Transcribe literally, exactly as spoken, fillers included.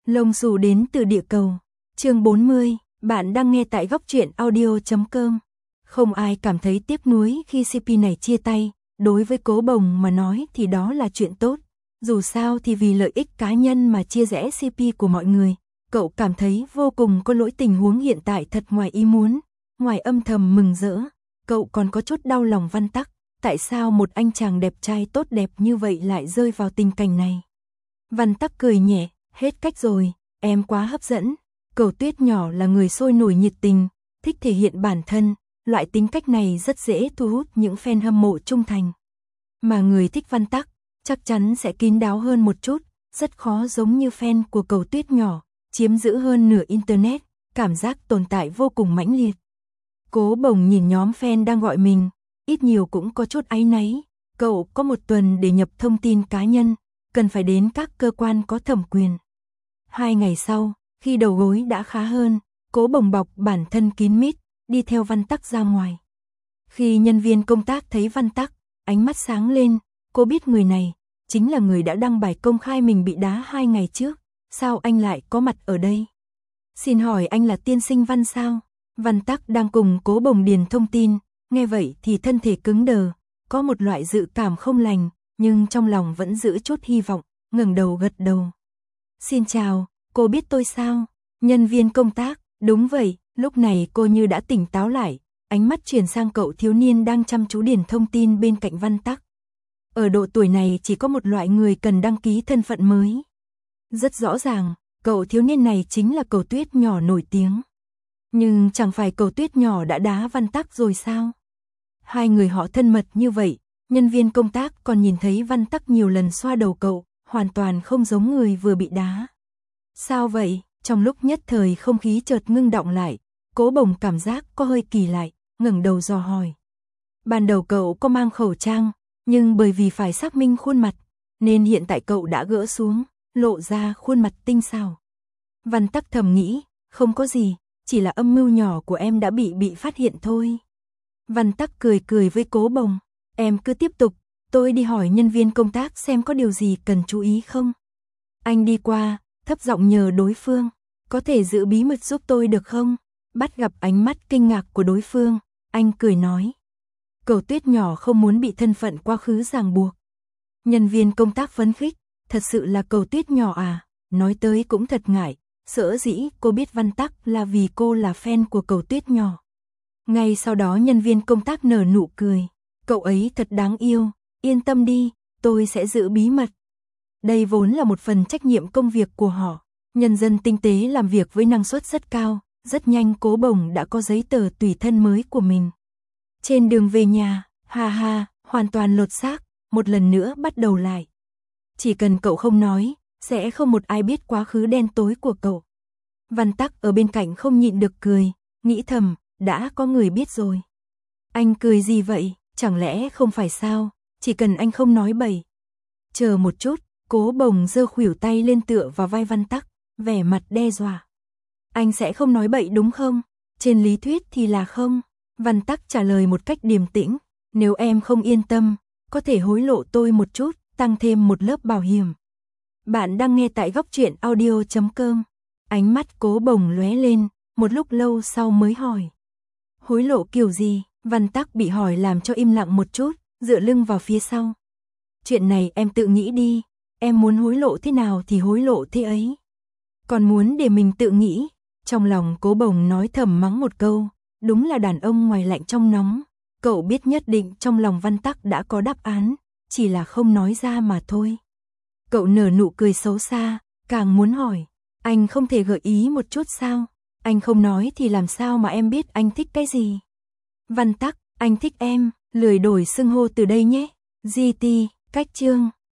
Lông xù đến từ địa cầu. Chương bốn mươi, bạn đang nghe tại góc truyện audio chấm com. Không ai cảm thấy tiếc nuối khi xê pê này chia tay, đối với Cố Bồng mà nói thì đó là chuyện tốt. Dù sao thì vì lợi ích cá nhân mà chia rẽ xê pê của mọi người, cậu cảm thấy vô cùng có lỗi. Tình huống hiện tại thật ngoài ý muốn, ngoài âm thầm mừng rỡ, cậu còn có chút đau lòng Văn Tắc. Tại sao một anh chàng đẹp trai tốt đẹp như vậy lại rơi vào tình cảnh này? Văn Tắc cười nhẹ, hết cách rồi, em quá hấp dẫn. Cầu Tuyết nhỏ là người sôi nổi nhiệt tình, thích thể hiện bản thân, loại tính cách này rất dễ thu hút những fan hâm mộ trung thành. Mà người thích Văn Tắc, chắc chắn sẽ kín đáo hơn một chút, rất khó giống như fan của Cầu Tuyết nhỏ, chiếm giữ hơn nửa internet, cảm giác tồn tại vô cùng mãnh liệt. Cố Bồng nhìn nhóm fan đang gọi mình, ít nhiều cũng có chút áy náy, cậu có một tuần để nhập thông tin cá nhân, cần phải đến các cơ quan có thẩm quyền. Hai ngày sau, khi đầu gối đã khá hơn, Cố Bồng bọc bản thân kín mít, đi theo Văn Tắc ra ngoài. Khi nhân viên công tác thấy Văn Tắc, ánh mắt sáng lên, cô biết người này chính là người đã đăng bài công khai mình bị đá hai ngày trước, sao anh lại có mặt ở đây? Xin hỏi anh là tiên sinh Văn sao? Văn Tắc đang cùng Cố Bồng điền thông tin, nghe vậy thì thân thể cứng đờ, có một loại dự cảm không lành, nhưng trong lòng vẫn giữ chút hy vọng, ngẩng đầu gật đầu. Xin chào, cô biết tôi sao? Nhân viên công tác, đúng vậy, lúc này cô như đã tỉnh táo lại, ánh mắt chuyển sang cậu thiếu niên đang chăm chú điền thông tin bên cạnh Văn Tắc. Ở độ tuổi này chỉ có một loại người cần đăng ký thân phận mới. Rất rõ ràng, cậu thiếu niên này chính là Cầu Tuyết nhỏ nổi tiếng. Nhưng chẳng phải Cầu Tuyết nhỏ đã đá Văn Tắc rồi sao? Hai người họ thân mật như vậy, nhân viên công tác còn nhìn thấy Văn Tắc nhiều lần xoa đầu cậu, hoàn toàn không giống người vừa bị đá. Sao vậy? Trong lúc nhất thời không khí chợt ngưng đọng lại, Cố Bồng cảm giác có hơi kỳ lạ, ngẩng đầu dò hỏi. Ban đầu cậu có mang khẩu trang, nhưng bởi vì phải xác minh khuôn mặt, nên hiện tại cậu đã gỡ xuống, lộ ra khuôn mặt tinh xảo. Văn Tắc thầm nghĩ, không có gì, chỉ là âm mưu nhỏ của em đã bị bị phát hiện thôi. Văn Tắc cười cười với Cố Bồng, em cứ tiếp tục, tôi đi hỏi nhân viên công tác xem có điều gì cần chú ý không. Anh đi qua, thấp giọng nhờ đối phương, có thể giữ bí mật giúp tôi được không? Bắt gặp ánh mắt kinh ngạc của đối phương, anh cười nói. Cầu Tuyết nhỏ không muốn bị thân phận quá khứ ràng buộc. Nhân viên công tác phấn khích, thật sự là Cầu Tuyết nhỏ à, nói tới cũng thật ngại, sở dĩ cô biết Văn Tắc là vì cô là fan của Cầu Tuyết nhỏ. Ngay sau đó nhân viên công tác nở nụ cười, cậu ấy thật đáng yêu, yên tâm đi, tôi sẽ giữ bí mật. Đây vốn là một phần trách nhiệm công việc của họ, nhân dân tinh tế làm việc với năng suất rất cao, rất nhanh Cố Bồng đã có giấy tờ tùy thân mới của mình. Trên đường về nhà, ha ha, hoàn toàn lột xác, một lần nữa bắt đầu lại. Chỉ cần cậu không nói, sẽ không một ai biết quá khứ đen tối của cậu. Văn Tắc ở bên cạnh không nhịn được cười, nghĩ thầm, đã có người biết rồi. Anh cười gì vậy, chẳng lẽ không phải sao, chỉ cần anh không nói bậy. Chờ một chút, Cố Bồng giơ khuỷu tay lên tựa vào vai Văn Tắc, vẻ mặt đe dọa. Anh sẽ không nói bậy đúng không? Trên lý thuyết thì là không. Văn Tắc trả lời một cách điềm tĩnh, nếu em không yên tâm, có thể hối lộ tôi một chút, tăng thêm một lớp bảo hiểm. Bạn đang nghe tại góc truyện audio chấm com. Ánh mắt Cố Bồng lóe lên, một lúc lâu sau mới hỏi. Hối lộ kiểu gì? Văn Tắc bị hỏi làm cho im lặng một chút, dựa lưng vào phía sau. Chuyện này em tự nghĩ đi, em muốn hối lộ thế nào thì hối lộ thế ấy. Còn muốn để mình tự nghĩ, trong lòng Cố Bồng nói thầm mắng một câu, đúng là đàn ông ngoài lạnh trong nóng. Cậu biết nhất định trong lòng Văn Tắc đã có đáp án, chỉ là không nói ra mà thôi. Cậu nở nụ cười xấu xa, càng muốn hỏi, anh không thể gợi ý một chút sao? Anh không nói thì làm sao mà em biết anh thích cái gì? Văn Tắc, anh thích em, lười đổi xưng hô từ đây nhé. giê tê, cách chương.